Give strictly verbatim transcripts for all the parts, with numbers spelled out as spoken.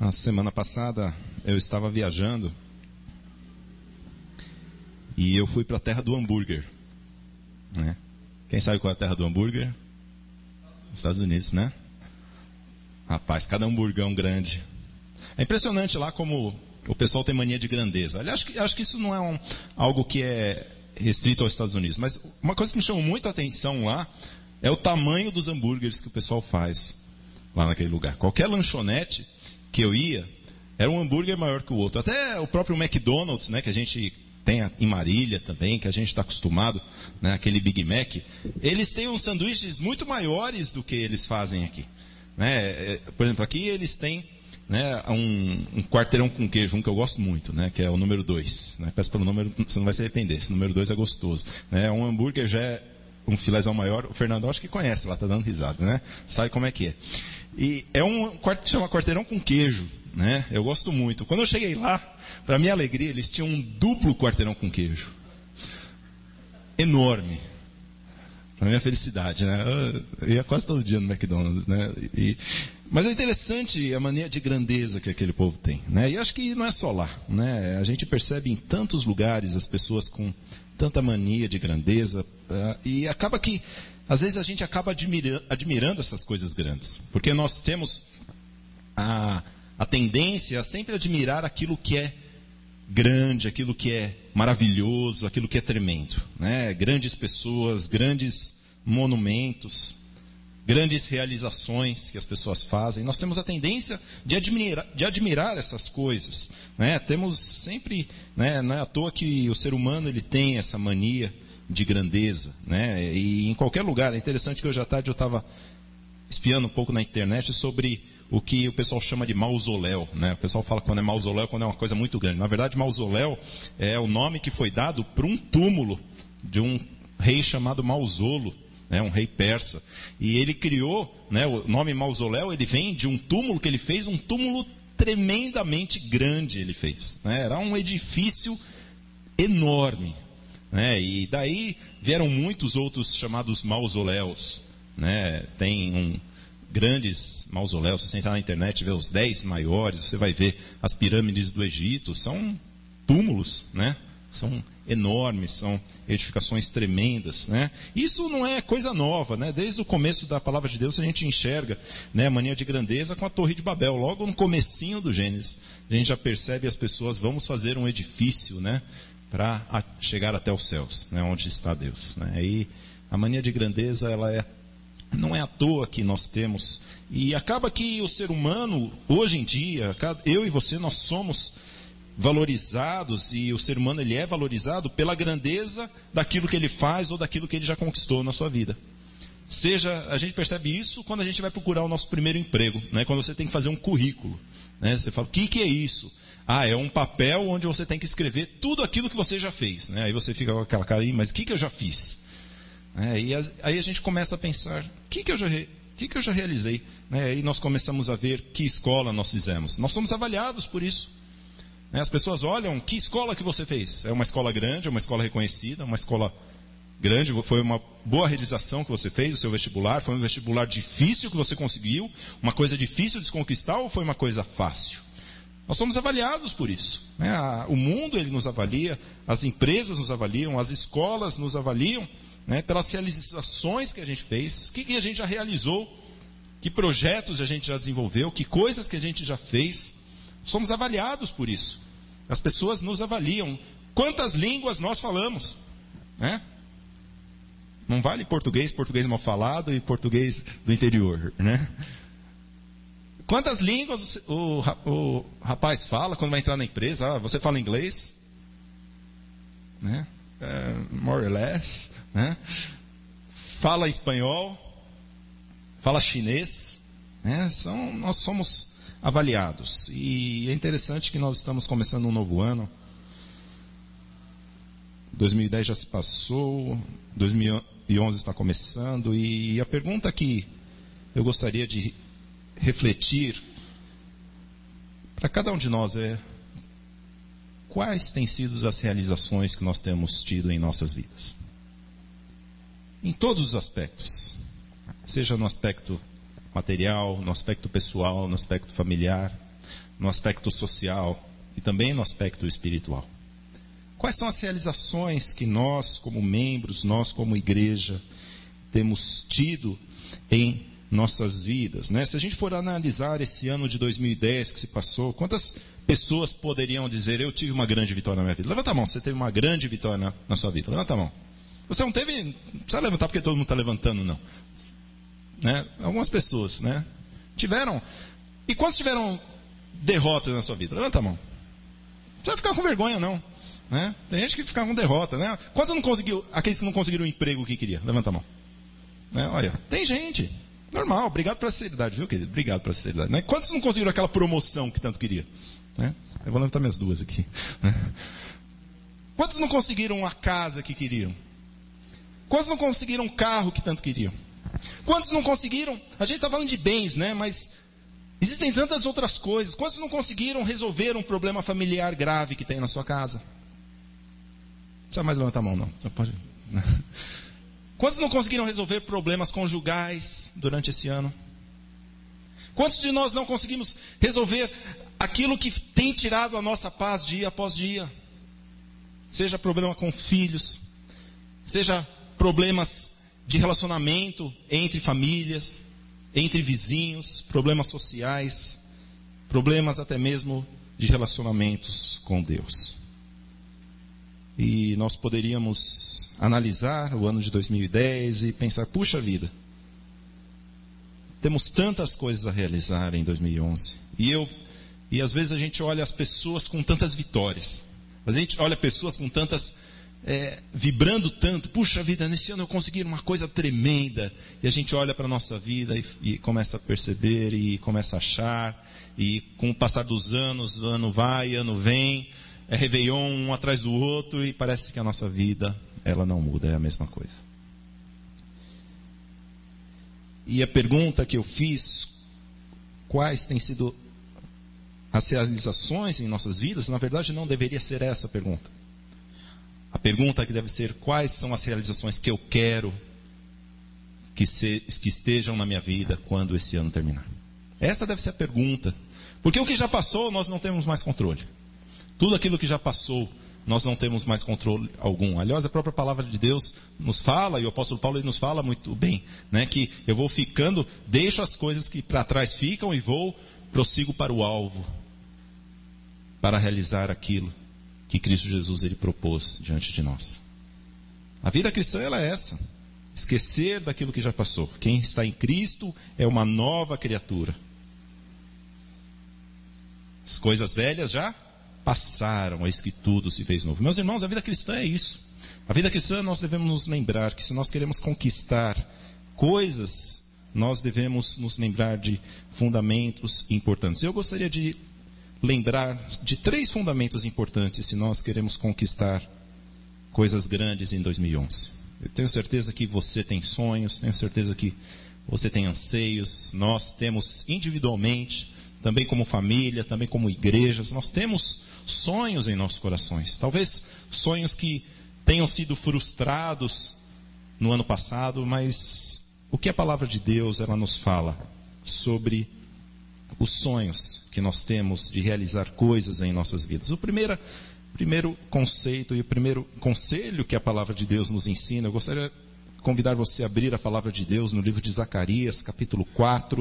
A semana passada eu estava viajando e eu fui para a terra do hambúrguer, né? Quem sabe qual é a terra do hambúrguer? Estados Unidos, né? Rapaz, cada hamburgão grande. É impressionante lá como o pessoal tem mania de grandeza. Aliás, acho que, acho que isso não é um, algo que é restrito aos Estados Unidos. Mas uma coisa que me chamou muito a atenção lá é o tamanho dos hambúrgueres que o pessoal faz lá naquele lugar. Qualquer lanchonete que eu ia, era um hambúrguer maior que o outro. Até o próprio McDonald's, né, que a gente tem em Marília também, que a gente está acostumado, né, aquele Big Mac, eles têm uns sanduíches muito maiores do que eles fazem aqui. Né? Por exemplo, aqui eles têm, né, um, um quarteirão com queijo, um que eu gosto muito, né, que é o número dois. Né? Peço pelo número, você não vai se arrepender, esse número dois é gostoso. Né? Um hambúrguer já é um filézão maior, o Fernando acho que conhece lá, está dando risada, né? Sabe como é que é. E é um, chama quarteirão com queijo, né? Eu gosto muito. Quando eu cheguei lá, para minha alegria, eles tinham um duplo quarteirão com queijo. Enorme. Para minha felicidade, né? Eu ia quase todo dia no McDonald's, né? E, mas é interessante a mania de grandeza que aquele povo tem, né? E acho que não é só lá, né? A gente percebe em tantos lugares as pessoas com tanta mania de grandeza, uh, e acaba que, às vezes a gente acaba admira, admirando essas coisas grandes, porque nós temos a, a tendência a sempre admirar aquilo que é grande, aquilo que é maravilhoso, aquilo que é tremendo, né? Grandes pessoas, grandes monumentos, grandes realizações que as pessoas fazem. Nós temos a tendência de admirar, de admirar essas coisas, né? Temos sempre, né, não é à toa que o ser humano ele tem essa mania de grandeza, né? E em qualquer lugar, é interessante que hoje à tarde eu estava espiando um pouco na internet sobre o que o pessoal chama de mausoléu, né? O pessoal fala quando é mausoléu, quando é uma coisa muito grande. Na verdade, mausoléu é o nome que foi dado para um túmulo de um rei chamado Mausolo, né, um rei persa. E ele criou, né, o nome mausoléu, ele vem de um túmulo que ele fez, um túmulo tremendamente grande ele fez. Né? Era um edifício enorme. Né? E daí vieram muitos outros chamados mausoléus. Né? Tem um, grandes mausoléus, se você entrar na internet e ver os dez maiores, você vai ver as pirâmides do Egito, são túmulos, né? São enormes, são edificações tremendas, né? Isso não é coisa nova, né? Desde o começo da palavra de Deus a gente enxerga, né, a mania de grandeza com a Torre de Babel. Logo no comecinho do Gênesis, a gente já percebe as pessoas, vamos fazer um edifício, né, para chegar até os céus, né, onde está Deus. Né? E a mania de grandeza, ela é, não é à toa que nós temos. E acaba que o ser humano, hoje em dia, eu e você, nós somos valorizados, e o ser humano ele é valorizado pela grandeza daquilo que ele faz ou daquilo que ele já conquistou na sua vida. Seja, a gente percebe isso quando a gente vai procurar o nosso primeiro emprego, né? Quando você tem que fazer um currículo, né? Você fala, o que, que é isso? Ah, é um papel onde você tem que escrever tudo aquilo que você já fez, né? Aí você fica com aquela cara aí, mas o que, que eu já fiz? É, e as, aí a gente começa a pensar, o que, que eu já re, que, que eu já realizei? Né? Aí nós começamos a ver que escola nós fizemos. Nós somos avaliados por isso. As pessoas olham, que escola que você fez? É uma escola grande, é uma escola reconhecida, uma escola grande, foi uma boa realização que você fez, o seu vestibular, foi um vestibular difícil que você conseguiu, uma coisa difícil de se conquistar ou foi uma coisa fácil? Nós somos avaliados por isso. Né? O mundo ele nos avalia, as empresas nos avaliam, as escolas nos avaliam, né, pelas realizações que a gente fez, o que, que a gente já realizou, que projetos a gente já desenvolveu, que coisas que a gente já fez. Somos avaliados por isso. As pessoas nos avaliam. Quantas línguas nós falamos? Né? Não vale português, português mal falado e português do interior. Né? Quantas línguas o, o rapaz fala quando vai entrar na empresa? Ah, você fala inglês? Né? É, more or less. Né? Fala espanhol? Fala chinês? Né? São, nós somos avaliados. E é interessante que nós estamos começando um novo ano. dois mil e dez já se passou, dois mil e onze está começando, e a pergunta que eu gostaria de refletir para cada um de nós é: quais têm sido as realizações que nós temos tido em nossas vidas? Em todos os aspectos, seja no aspecto material, no aspecto pessoal, no aspecto familiar, no aspecto social e também no aspecto espiritual. Quais são as realizações que nós, como membros, nós como igreja, temos tido em nossas vidas, né? Se a gente for analisar esse ano de dois mil e dez que se passou, quantas pessoas poderiam dizer, eu tive uma grande vitória na minha vida? Levanta a mão, você teve uma grande vitória na, na sua vida. Levanta a mão. Você não teve, não precisa levantar porque todo mundo está levantando, não. Né? Algumas pessoas, né? Tiveram. E quantos tiveram derrotas na sua vida? Levanta a mão. Não precisa ficar com vergonha, não. Né? Tem gente que fica com derrota, né? Quantos não conseguiu, aqueles que não conseguiram o emprego que queria? Levanta a mão. Né? Olha, tem gente. Normal, obrigado pela sinceridade, viu, querido? Obrigado pela sinceridade. Né? Quantos não conseguiram aquela promoção que tanto queria? Né? Eu vou levantar minhas duas aqui. Né? Quantos não conseguiram a casa que queriam? Quantos não conseguiram um carro que tanto queriam? Quantos não conseguiram? A gente está falando de bens, né? Mas existem tantas outras coisas. Quantos não conseguiram resolver um problema familiar grave que tem na sua casa? Não precisa mais levantar a mão, não. Você pode... Quantos não conseguiram resolver problemas conjugais durante esse ano? Quantos de nós não conseguimos resolver aquilo que tem tirado a nossa paz dia após dia? Seja problema com filhos, seja problemas de relacionamento entre famílias, entre vizinhos, problemas sociais, problemas até mesmo de relacionamentos com Deus. E nós poderíamos analisar o ano de dois mil e dez e pensar, puxa vida, temos tantas coisas a realizar em dois mil e onze. E, eu, e às vezes a gente olha as pessoas com tantas vitórias. A gente olha pessoas com tantas, é, vibrando tanto, puxa vida, nesse ano eu consegui uma coisa tremenda. E a gente olha para a nossa vida e, e começa a perceber e começa a achar. E com o passar dos anos, ano vai, ano vem, é Réveillon um atrás do outro e parece que a nossa vida, ela não muda, é a mesma coisa. E a pergunta que eu fiz, quais têm sido as realizações em nossas vidas, na verdade não deveria ser essa a pergunta. A pergunta que deve ser, quais são as realizações que eu quero que, se, que estejam na minha vida quando esse ano terminar? Essa deve ser a pergunta. Porque o que já passou, nós não temos mais controle. Tudo aquilo que já passou, nós não temos mais controle algum. Aliás, a própria palavra de Deus nos fala, e o apóstolo Paulo ele nos fala muito bem, né, que eu vou ficando, deixo as coisas que para trás ficam e vou, prossigo para o alvo, para realizar aquilo que Cristo Jesus ele propôs diante de nós. A vida cristã ela é essa, esquecer daquilo que já passou. Quem está em Cristo é uma nova criatura. As coisas velhas já passaram, eis que tudo se fez novo. Meus irmãos, a vida cristã é isso. A vida cristã nós devemos nos lembrar que se nós queremos conquistar coisas, nós devemos nos lembrar de fundamentos importantes. Eu gostaria de lembrar de três fundamentos importantes se nós queremos conquistar coisas grandes em dois mil e onze. Eu tenho certeza que você tem sonhos, tenho certeza que você tem anseios, nós temos individualmente, também como família, também como igrejas, nós temos sonhos em nossos corações. Talvez sonhos que tenham sido frustrados no ano passado, mas o que a palavra de Deus ela nos fala sobre os sonhos que nós temos de realizar coisas em nossas vidas? O primeiro, primeiro conceito e o primeiro conselho que a palavra de Deus nos ensina, eu gostaria de convidar você a abrir a palavra de Deus no livro de Zacarias, capítulo quatro.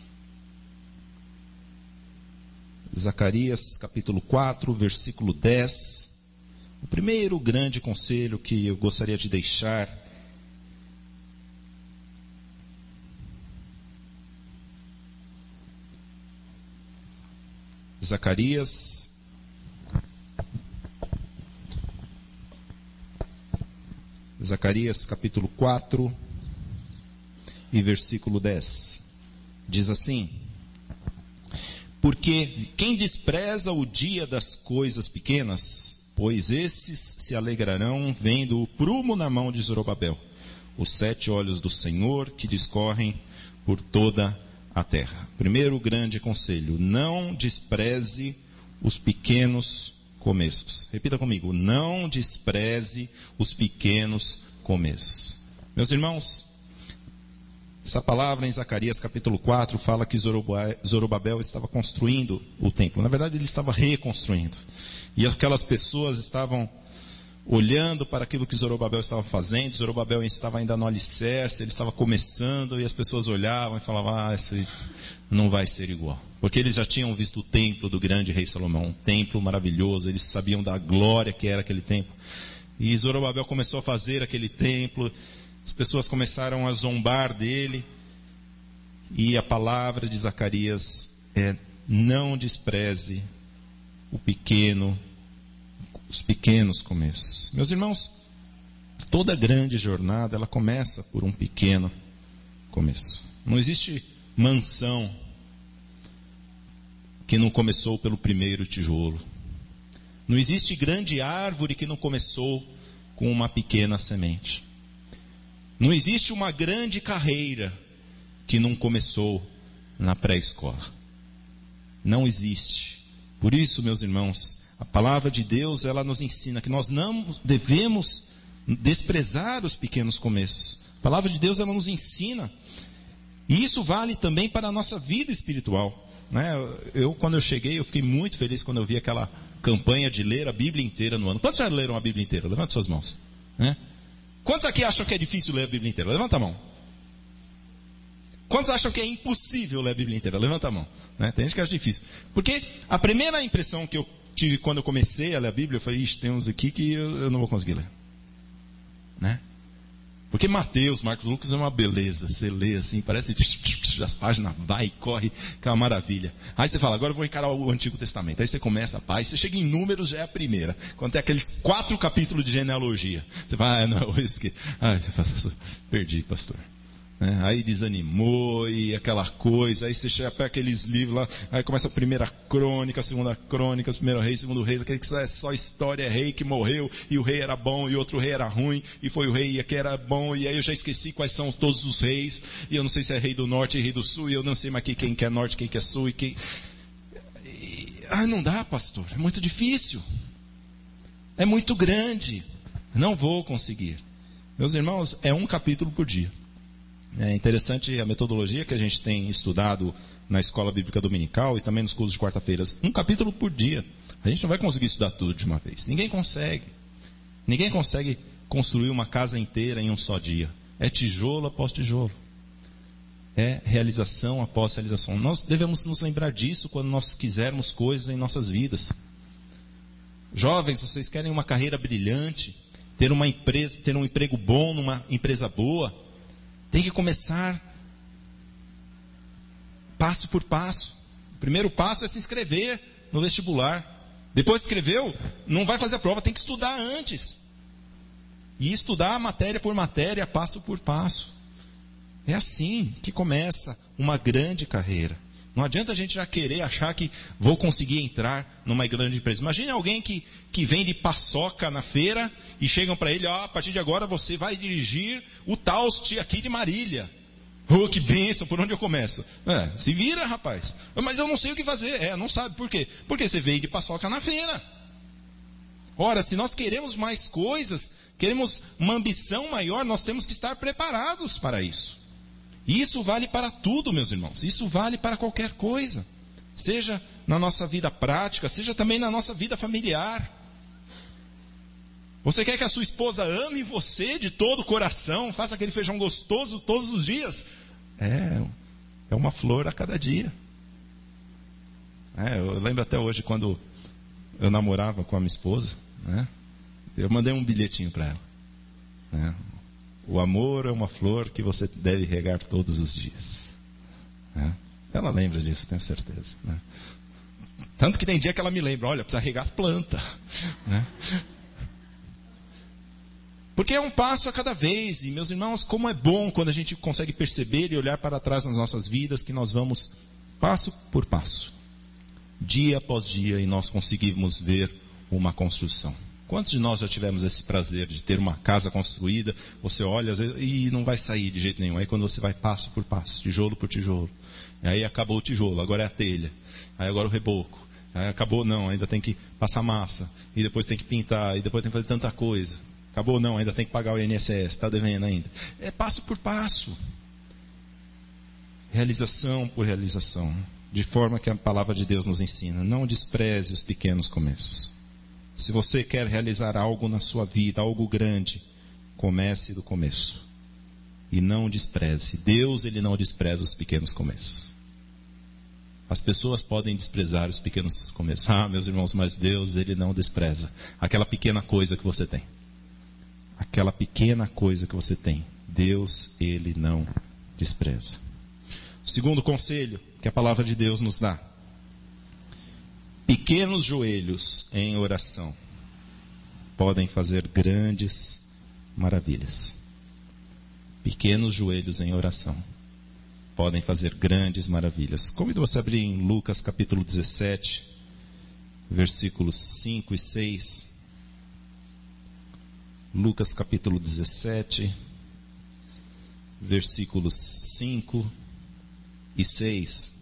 Zacarias, capítulo quatro, versículo dez. O primeiro grande conselho que eu gostaria de deixar. Zacarias, Zacarias, capítulo quatro e versículo dez. Diz assim: porque quem despreza o dia das coisas pequenas, pois esses se alegrarão vendo o prumo na mão de Zorobabel, os sete olhos do Senhor que discorrem por toda a terra. Primeiro grande conselho, não despreze os pequenos começos. Repita comigo, não despreze os pequenos começos. Meus irmãos, Essa palavra em Zacarias capítulo quatro fala que Zorobabel estava construindo o templo. Na verdade, ele estava reconstruindo. E aquelas pessoas estavam olhando para aquilo que Zorobabel estava fazendo. Zorobabel estava ainda no alicerce, ele estava começando, e as pessoas olhavam e falavam, ah, isso não vai ser igual. Porque eles já tinham visto o templo do grande rei Salomão, um templo maravilhoso, eles sabiam da glória que era aquele templo. E Zorobabel começou a fazer aquele templo, as pessoas começaram a zombar dele, e a palavra de Zacarias é, não despreze o pequeno, os pequenos começos. Meus irmãos, toda grande jornada, ela começa por um pequeno começo. Não existe mansão que não começou pelo primeiro tijolo. Não existe grande árvore que não começou com uma pequena semente. Não existe uma grande carreira que não começou na pré-escola. Não existe. Por isso, meus irmãos, a palavra de Deus, ela nos ensina que nós não devemos desprezar os pequenos começos. A palavra de Deus, ela nos ensina. E isso vale também para a nossa vida espiritual. Né? Eu, quando eu cheguei, eu fiquei muito feliz quando eu vi aquela campanha de ler a Bíblia inteira no ano. Quantos já leram a Bíblia inteira? Levanta suas mãos. Né? Quantos aqui acham que é difícil ler a Bíblia inteira? Levanta a mão. Quantos acham que é impossível ler a Bíblia inteira? Levanta a mão. Né? Tem gente que acha difícil. Porque a primeira impressão que eu tive quando eu comecei a ler a Bíblia, eu falei, ixi, tem uns aqui que eu, eu não vou conseguir ler. Né? Porque Mateus, Marcos, Lucas é uma beleza. Você lê assim, parece as páginas vai e corre, que é uma maravilha. Aí você fala, agora eu vou encarar o Antigo Testamento. Aí você começa a paz, você chega em Números, já é a primeira. Quando tem aqueles quatro capítulos de genealogia. Você fala, ah, não, isso que... Ai, perdi, pastor. É, aí desanimou e aquela coisa, aí você chega para aqueles livros lá, aí começa a primeira crônica, a segunda crônica, primeiro rei, segundo rei, aquele que é só história, é rei que morreu, e o rei era bom, e outro rei era ruim, e foi o rei que era bom, e aí eu já esqueci quais são todos os reis, e eu não sei se é rei do norte e rei do sul, e eu não sei mais quem que é norte, quem que é sul, e quem... E... Ah, não dá, pastor, é muito difícil, é muito grande, não vou conseguir. Meus irmãos, é um capítulo por dia. É interessante a metodologia que a gente tem estudado na Escola Bíblica Dominical e também nos cursos de quarta-feiras. Um capítulo por dia. A gente não vai conseguir estudar tudo de uma vez. Ninguém consegue. Ninguém consegue construir uma casa inteira em um só dia. É tijolo após tijolo. É realização após realização. Nós devemos nos lembrar disso quando nós quisermos coisas em nossas vidas. Jovens, vocês querem uma carreira brilhante, ter uma empresa, ter um emprego bom numa empresa boa, tem que começar passo por passo. O primeiro passo é se inscrever no vestibular. Depois escreveu, não vai fazer a prova, tem que estudar antes. E estudar matéria por matéria, passo por passo. É assim que começa uma grande carreira. Não adianta a gente já querer achar que vou conseguir entrar numa grande empresa. Imagine alguém que, que vende paçoca na feira e chegam para ele, ó, a partir de agora você vai dirigir o Taust aqui de Marília. Oh, que bênção, por onde eu começo? É, se vira, rapaz. Mas eu não sei o que fazer. É, não sabe por quê? Porque você vende paçoca na feira. Ora, se nós queremos mais coisas, queremos uma ambição maior, nós temos que estar preparados para isso. E isso vale para tudo, meus irmãos. Isso vale para qualquer coisa. Seja na nossa vida prática, seja também na nossa vida familiar. Você quer que a sua esposa ame você de todo o coração, faça aquele feijão gostoso todos os dias? É, é uma flor a cada dia. É, eu lembro até hoje quando eu namorava com a minha esposa, né? Eu mandei um bilhetinho para ela. Né? O amor é uma flor que você deve regar todos os dias. Né? Ela lembra disso, tenho certeza. Né? Tanto que tem dia que ela me lembra, olha, precisa regar planta. Né? Porque é um passo a cada vez. E, meus irmãos, como é bom quando a gente consegue perceber e olhar para trás nas nossas vidas, que nós vamos passo por passo, dia após dia, e nós conseguimos ver uma construção. Quantos de nós já tivemos esse prazer de ter uma casa construída, você olha às vezes, e não vai sair de jeito nenhum. Aí quando você vai passo por passo, tijolo por tijolo, aí acabou o tijolo, agora é a telha, aí agora o reboco, aí acabou não, ainda tem que passar massa, e depois tem que pintar, e depois tem que fazer tanta coisa. Acabou não, ainda tem que pagar o I N S S, está devendo ainda. É passo por passo. realização por realização, de forma que a palavra de Deus nos ensina. Não despreze os pequenos começos. Se você quer realizar algo na sua vida, algo grande, comece do começo. E não despreze. Deus, Ele não despreza os pequenos começos. As pessoas podem desprezar os pequenos começos. Ah, meus irmãos, mas Deus, Ele não despreza aquela pequena coisa que você tem. Aquela pequena coisa que você tem. Deus, Ele não despreza. O segundo conselho que a palavra de Deus nos dá. Pequenos joelhos em oração podem fazer grandes maravilhas. Pequenos joelhos em oração podem fazer grandes maravilhas. Convido você a abrir em Lucas capítulo dezessete, versículos cinco e seis. Lucas capítulo dezessete, versículos cinco e seis.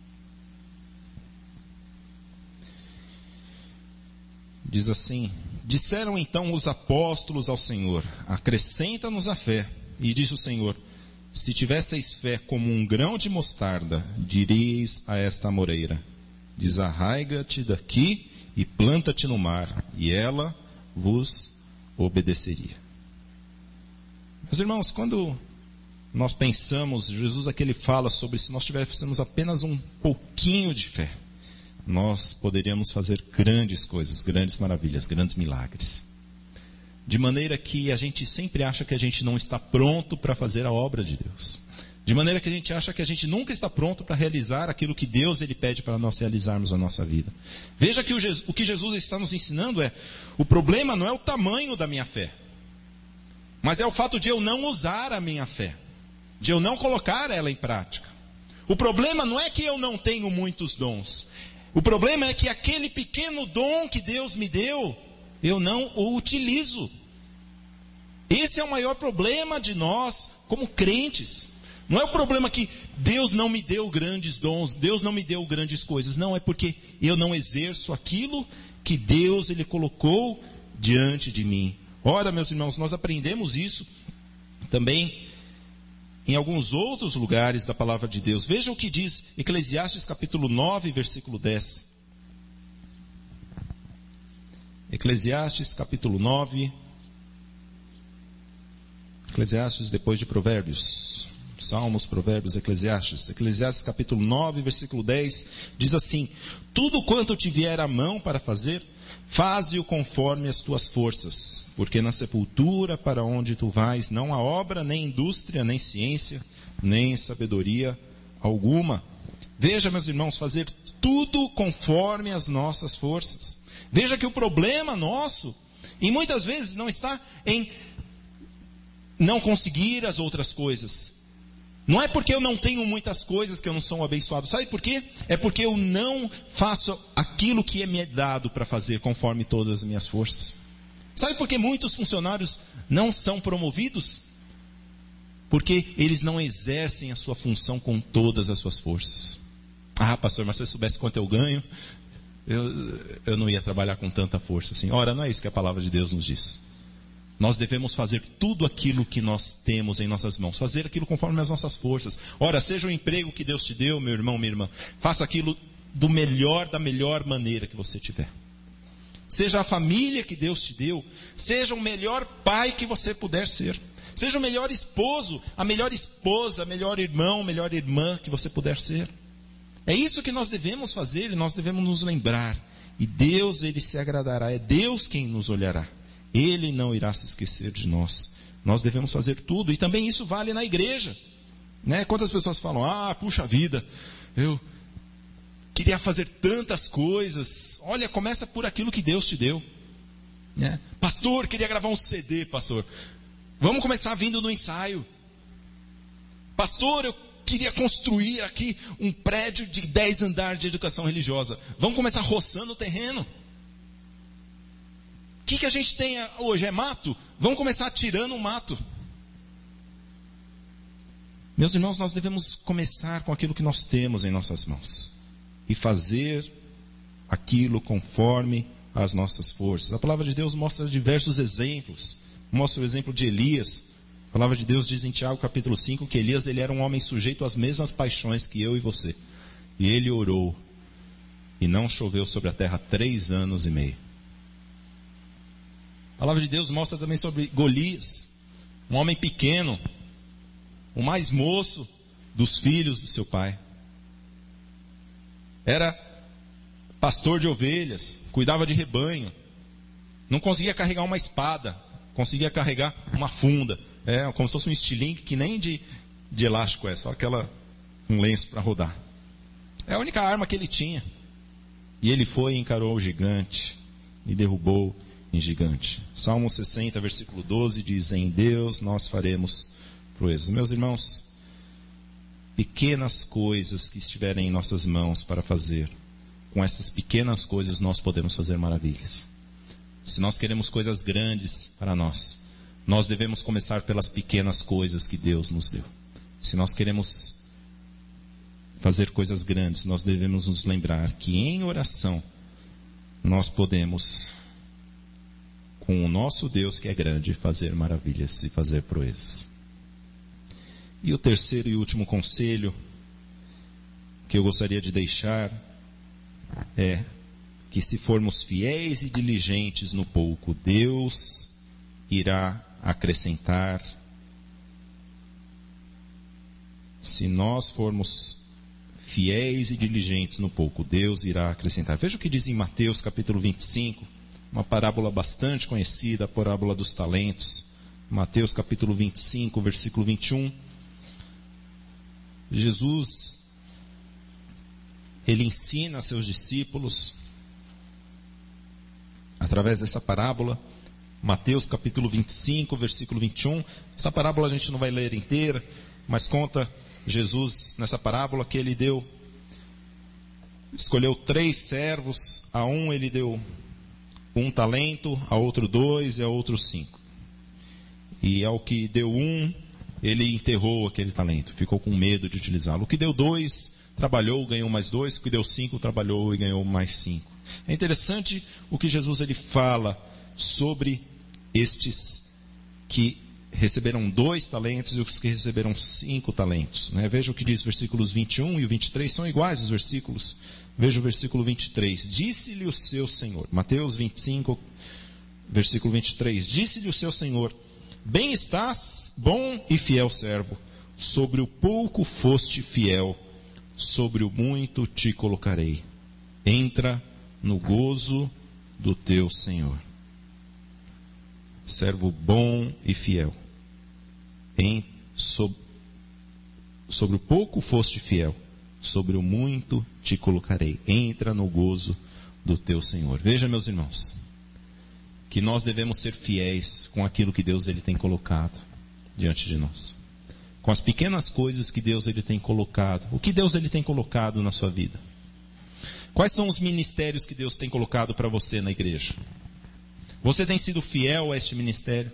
Diz assim: disseram então os apóstolos ao Senhor: acrescenta-nos a fé. E disse o Senhor: se tivesseis fé como um grão de mostarda, diríeis a esta amoreira: desarraiga-te daqui e planta-te no mar, e ela vos obedeceria. Meus irmãos, quando nós pensamos, Jesus aqui ele fala sobre se nós tivéssemos apenas um pouquinho de fé, nós poderíamos fazer grandes coisas, grandes maravilhas, grandes milagres. De maneira que a gente sempre acha que a gente não está pronto para fazer a obra de Deus. De maneira que a gente acha que a gente nunca está pronto para realizar aquilo que Deus ele pede para nós realizarmos na nossa vida. Veja que o, Jesus, o que Jesus está nos ensinando é: o problema não é o tamanho da minha fé, mas é o fato de eu não usar a minha fé, de eu não colocar ela em prática. O problema não é que eu não tenho muitos dons. O problema é que aquele pequeno dom que Deus me deu, eu não o utilizo. Esse é o maior problema de nós como crentes. Não é o problema que Deus não me deu grandes dons, Deus não me deu grandes coisas. Não, é porque eu não exerço aquilo que Deus ele colocou diante de mim. Ora, meus irmãos, nós aprendemos isso também em alguns outros lugares da palavra de Deus. Veja o que diz Eclesiastes capítulo nove, versículo dez. Eclesiastes capítulo nove. Eclesiastes depois de Provérbios. Salmos, Provérbios, Eclesiastes. Eclesiastes capítulo nove, versículo dez. Diz assim: tudo quanto te vier à mão para fazer, faze-o conforme as tuas forças, porque na sepultura para onde tu vais não há obra, nem indústria, nem ciência, nem sabedoria alguma. Veja, meus irmãos, fazer tudo conforme as nossas forças. Veja que o problema nosso, e muitas vezes não está em não conseguir as outras coisas. Não é porque eu não tenho muitas coisas que eu não sou um abençoado. Sabe por quê? É porque eu não faço aquilo que é me dado para fazer conforme todas as minhas forças. Sabe por que muitos funcionários não são promovidos? Porque eles não exercem a sua função com todas as suas forças. Ah, pastor, mas se eu soubesse quanto eu ganho, eu, eu não ia trabalhar com tanta força assim. Ora, não é isso que a palavra de Deus nos diz. Nós devemos fazer tudo aquilo que nós temos em nossas mãos. Fazer aquilo conforme as nossas forças. Ora, seja o emprego que Deus te deu, meu irmão, minha irmã. Faça aquilo do melhor, da melhor maneira que você tiver. Seja a família que Deus te deu. Seja o melhor pai que você puder ser. Seja o melhor esposo, a melhor esposa, a melhor irmão, a melhor irmã que você puder ser. É isso que nós devemos fazer e nós devemos nos lembrar. E Deus, Ele se agradará. É Deus quem nos olhará. Ele não irá se esquecer de nós. Nós devemos fazer tudo. E também isso vale na igreja. Né? Quantas pessoas falam: ah, puxa vida, eu queria fazer tantas coisas. Olha, começa por aquilo que Deus te deu. Né? Pastor, queria gravar um C D, pastor. Vamos começar vindo no ensaio. Pastor, eu queria construir aqui um prédio de dez andares de educação religiosa. Vamos começar roçando o terreno. O que, que a gente tem hoje? É mato? Vamos começar tirando o mato. Meus irmãos, nós devemos começar com aquilo que nós temos em nossas mãos. E fazer aquilo conforme as nossas forças. A palavra de Deus mostra diversos exemplos. Mostra o exemplo de Elias, A palavra de Deus diz em Tiago capítulo cinco que Elias ele era um homem sujeito às mesmas paixões que eu e você. E ele orou e não choveu sobre a terra três anos e meio. A palavra de Deus mostra também sobre Golias, um homem pequeno, o mais moço dos filhos do seu pai. Era pastor de ovelhas, cuidava de rebanho, não conseguia carregar uma espada, conseguia carregar uma funda. É como se fosse um estilingue que nem de, de elástico é, só aquela, um lenço para rodar. É a única arma que ele tinha. E ele foi e encarou o gigante e derrubou em gigante. Salmo sessenta, versículo doze diz: em Deus nós faremos proezas. Meus irmãos, pequenas coisas que estiverem em nossas mãos para fazer, com essas pequenas coisas nós podemos fazer maravilhas. Se nós queremos coisas grandes para nós, nós devemos começar pelas pequenas coisas que Deus nos deu. Se nós queremos fazer coisas grandes, nós devemos nos lembrar que em oração nós podemos, com o nosso Deus que é grande, fazer maravilhas e fazer proezas. E o terceiro e último conselho que eu gostaria de deixar é que se formos fiéis e diligentes no pouco, Deus irá acrescentar. Se nós formos fiéis e diligentes no pouco, Deus irá acrescentar. Veja o que diz em Mateus capítulo vinte e cinco, uma parábola bastante conhecida, a parábola dos talentos. Mateus capítulo vinte e cinco, versículo vinte e um. Jesus, ele ensina a seus discípulos, através dessa parábola, Mateus capítulo vinte e cinco, versículo vinte e um. Essa parábola a gente não vai ler inteira, mas conta Jesus nessa parábola que ele deu, escolheu três servos, a um ele deu um talento, a outro dois e a outro cinco. E ao que deu um, ele enterrou aquele talento, ficou com medo de utilizá-lo. O que deu dois, trabalhou, ganhou mais dois. O que deu cinco, trabalhou e ganhou mais cinco. É interessante o que Jesus ele fala sobre estes que receberam dois talentos e os que receberam cinco talentos. Né? Veja o que diz os versículos vinte e um e o vinte e três, são iguais os versículos. Veja o versículo vinte e três. Disse-lhe o seu Senhor, Mateus vinte e cinco, versículo vinte e três. Disse-lhe o seu Senhor: bem estás, bom e fiel servo, sobre o pouco foste fiel, sobre o muito te colocarei. Entra no gozo do teu Senhor. Servo bom e fiel. Em, sob, sobre o pouco foste fiel, sobre o muito te colocarei. Entra no gozo do teu Senhor. Veja, meus irmãos, que nós devemos ser fiéis com aquilo que Deus ele tem colocado diante de nós. Com as pequenas coisas que Deus ele tem colocado. O que Deus ele tem colocado na sua vida? Quais são os ministérios que Deus tem colocado para você na igreja? Você tem sido fiel a este ministério?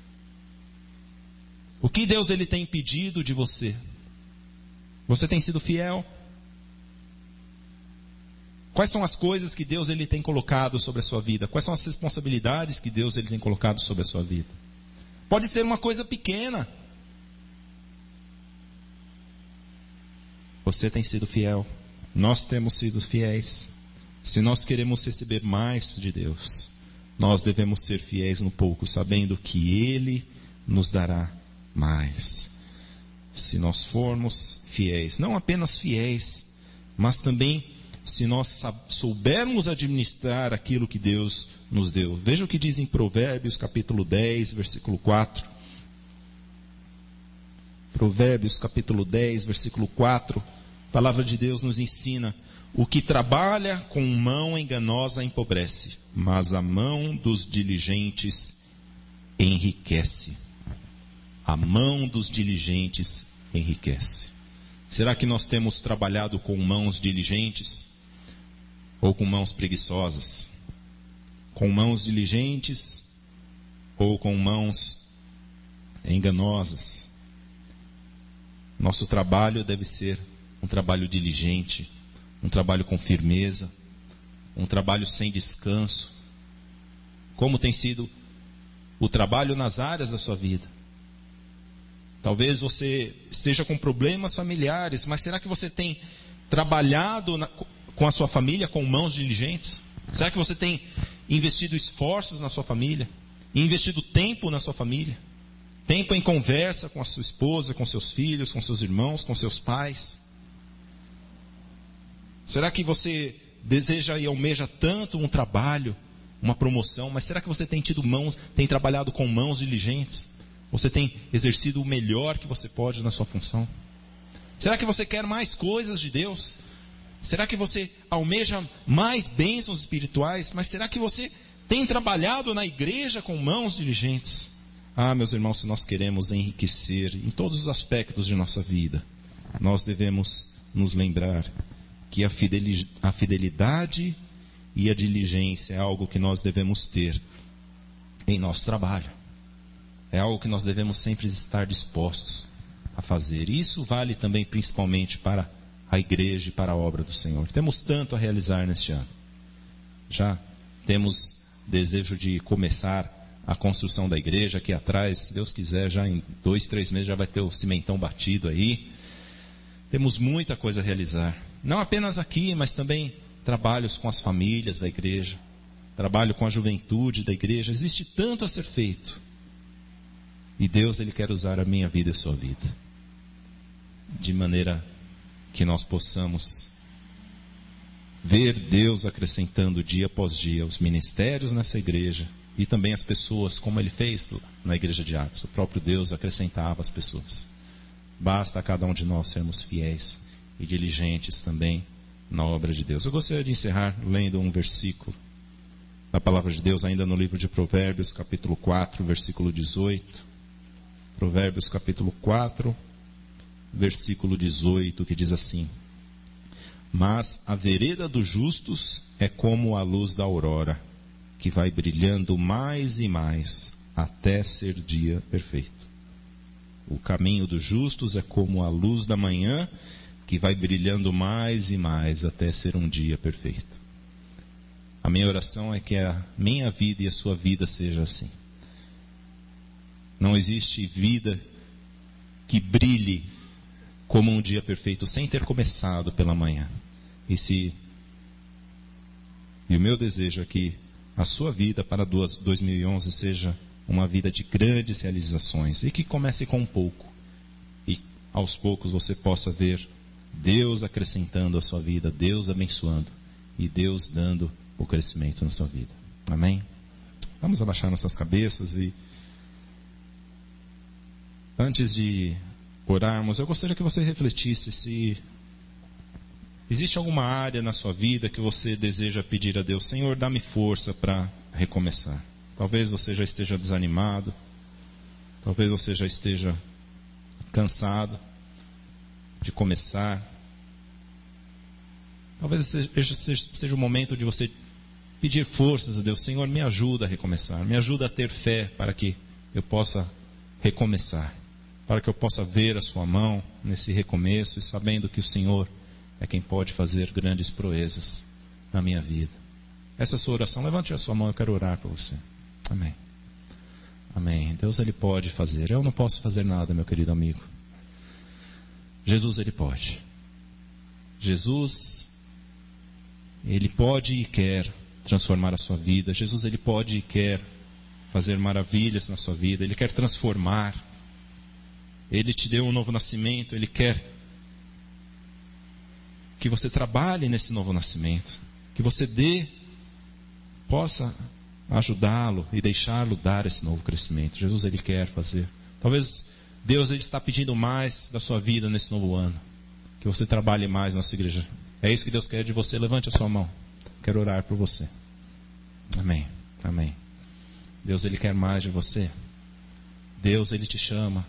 O que Deus ele tem pedido de você? Você tem sido fiel? Quais são as coisas que Deus ele tem colocado sobre a sua vida? Quais são as responsabilidades que Deus ele tem colocado sobre a sua vida? Pode ser uma coisa pequena. Você tem sido fiel. Nós temos sido fiéis. Se nós queremos receber mais de Deus, nós devemos ser fiéis no pouco, sabendo que Ele nos dará mais. Se nós formos fiéis, não apenas fiéis, mas também se nós soubermos administrar aquilo que Deus nos deu. Veja o que diz em Provérbios capítulo dez, versículo quatro. Provérbios capítulo dez, versículo quatro. A palavra de Deus nos ensina: o que trabalha com mão enganosa empobrece, mas a mão dos diligentes enriquece. A mão dos diligentes enriquece. Será que nós temos trabalhado com mãos diligentes ou com mãos preguiçosas? Com mãos diligentes ou com mãos enganosas? Nosso trabalho deve ser um trabalho diligente, um trabalho com firmeza, um trabalho sem descanso. Como tem sido o trabalho nas áreas da sua vida? Talvez você esteja com problemas familiares, mas será que você tem trabalhado na, com a sua família com mãos diligentes? Será que você tem investido esforços na sua família? Investido tempo na sua família? Tempo em conversa com a sua esposa, com seus filhos, com seus irmãos, com seus pais? Será que você deseja e almeja tanto um trabalho, uma promoção, mas será que você tem tido mãos, tem trabalhado com mãos diligentes? Você tem exercido o melhor que você pode na sua função? Será que você quer mais coisas de Deus? Será que você almeja mais bênçãos espirituais? Mas será que você tem trabalhado na igreja com mãos diligentes? Ah, meus irmãos, se nós queremos enriquecer em todos os aspectos de nossa vida, nós devemos nos lembrar que a fidelidade e a diligência é algo que nós devemos ter em nosso trabalho. É algo que nós devemos sempre estar dispostos a fazer. E isso vale também principalmente para a igreja e para a obra do Senhor. Temos tanto a realizar neste ano. Já temos desejo de começar a construção da igreja aqui atrás. Se Deus quiser, já em dois, três meses já vai ter o cimentão batido aí. Temos muita coisa a realizar. Não apenas aqui, mas também trabalhos com as famílias da igreja. Trabalho com a juventude da igreja. Existe tanto a ser feito. E Deus, Ele quer usar a minha vida e a sua vida. De maneira que nós possamos ver Deus acrescentando dia após dia os ministérios nessa igreja e também as pessoas, como Ele fez na igreja de Atos. O próprio Deus acrescentava as pessoas. Basta a cada um de nós sermos fiéis e diligentes também na obra de Deus. Eu gostaria de encerrar lendo um versículo da palavra de Deus, ainda no livro de Provérbios, capítulo quatro, versículo dezoito. Provérbios, capítulo quatro, versículo dezoito, que diz assim: Mas a vereda dos justos é como a luz da aurora, que vai brilhando mais e mais, até ser dia perfeito. O caminho dos justos é como a luz da manhã, que vai brilhando mais e mais, até ser um dia perfeito. A minha oração é que a minha vida e a sua vida seja assim. Não existe vida que brilhe como um dia perfeito sem ter começado pela manhã. E se e o meu desejo é que a sua vida para dois mil e onze seja uma vida de grandes realizações e que comece com um pouco e aos poucos você possa ver Deus acrescentando a sua vida, Deus abençoando e Deus dando o crescimento na sua vida. Amém? Vamos abaixar nossas cabeças e antes de orarmos, eu gostaria que você refletisse se existe alguma área na sua vida que você deseja pedir a Deus: Senhor, dá-me força para recomeçar. Talvez você já esteja desanimado, talvez você já esteja cansado de começar. Talvez seja, seja, seja o momento de você pedir forças a Deus: Senhor, me ajuda a recomeçar, me ajuda a ter fé para que eu possa recomeçar, para que eu possa ver a sua mão nesse recomeço e sabendo que o Senhor é quem pode fazer grandes proezas na minha vida. Essa é a sua oração. Levante a sua mão, eu quero orar por você. Amém. Amém. Deus, Ele pode fazer. Eu não posso fazer nada, meu querido amigo. Jesus, Ele pode. Jesus, Ele pode e quer transformar a sua vida. Jesus, Ele pode e quer fazer maravilhas na sua vida. Ele quer transformar. Ele te deu um novo nascimento. Ele quer que você trabalhe nesse novo nascimento. Que você dê, possa ajudá-lo e deixá-lo dar esse novo crescimento. Jesus, Ele quer fazer. Talvez Deus, Ele está pedindo mais da sua vida nesse novo ano. Que você trabalhe mais na sua igreja. É isso que Deus quer de você. Levante a sua mão. Quero orar por você. Amém. Amém. Deus, Ele quer mais de você. Deus, Ele te chama.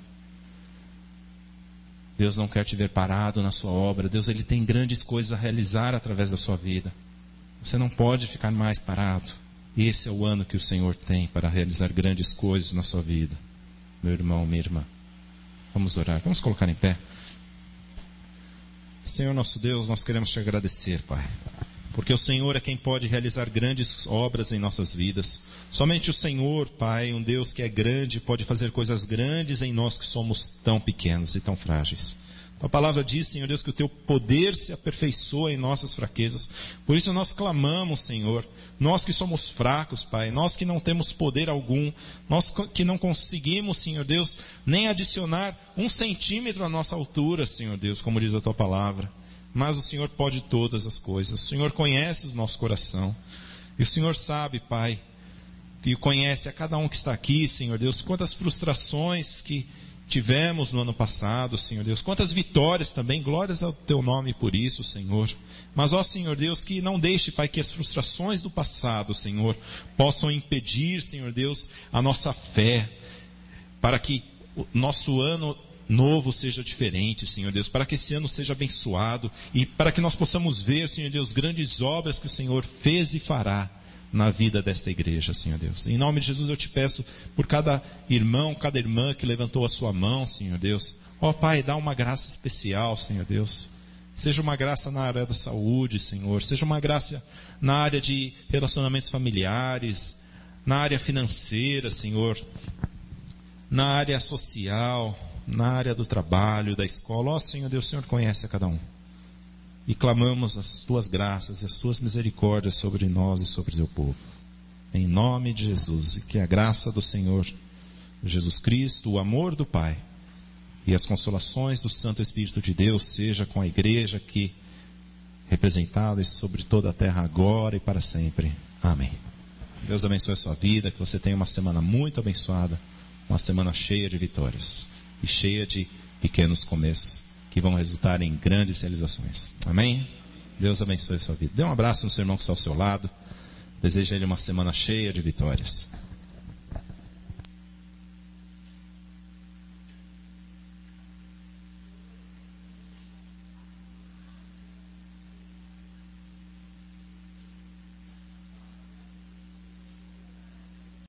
Deus não quer te ver parado na sua obra. Deus, Ele tem grandes coisas a realizar através da sua vida. Você não pode ficar mais parado. Esse é o ano que o Senhor tem para realizar grandes coisas na sua vida. Meu irmão, minha irmã. Vamos orar. Vamos colocar em pé. Senhor nosso Deus, nós queremos te agradecer, Pai. porque o Senhor é quem pode realizar grandes obras em nossas vidas. Somente o Senhor, Pai, um Deus que é grande, pode fazer coisas grandes em nós que somos tão pequenos e tão frágeis. A palavra diz, Senhor Deus, que o Teu poder se aperfeiçoa em nossas fraquezas. Por isso nós clamamos, Senhor, nós que somos fracos, Pai, nós que não temos poder algum, nós que não conseguimos, Senhor Deus, nem adicionar um centímetro à nossa altura, Senhor Deus, como diz a Tua palavra. Mas o Senhor pode todas as coisas. O Senhor conhece o nosso coração. E o Senhor sabe, Pai, e conhece a cada um que está aqui, Senhor Deus, quantas frustrações que tivemos no ano passado, Senhor Deus, quantas vitórias também, glórias ao Teu nome por isso, Senhor. Mas, ó Senhor Deus, que não deixe, Pai, que as frustrações do passado, Senhor, possam impedir, Senhor Deus, a nossa fé, para que o nosso ano novo seja diferente, Senhor Deus, para que esse ano seja abençoado e para que nós possamos ver, Senhor Deus, grandes obras que o Senhor fez e fará na vida desta igreja, Senhor Deus. Em nome de Jesus eu te peço por cada irmão, cada irmã que levantou a sua mão, Senhor Deus. Ó Pai, dá uma graça especial, Senhor Deus. Seja uma graça na área da saúde, Senhor. Seja uma graça na área de relacionamentos familiares, na área financeira, Senhor. Na área social, na área do trabalho, da escola. Ó Senhor Deus, o Senhor conhece a cada um. E clamamos as Tuas graças e as Tuas misericórdias sobre nós e sobre o Teu povo. Em nome de Jesus. E que a graça do Senhor Jesus Cristo, o amor do Pai e as consolações do Santo Espírito de Deus seja com a igreja aqui representada e sobre toda a terra agora e para sempre. Amém. Deus abençoe a sua vida, que você tenha uma semana muito abençoada, uma semana cheia de vitórias e cheia de pequenos começos que vão resultar em grandes realizações. Amém? Deus abençoe a sua vida. Dê um abraço no seu irmão que está ao seu lado. Deseja a ele uma semana cheia de vitórias.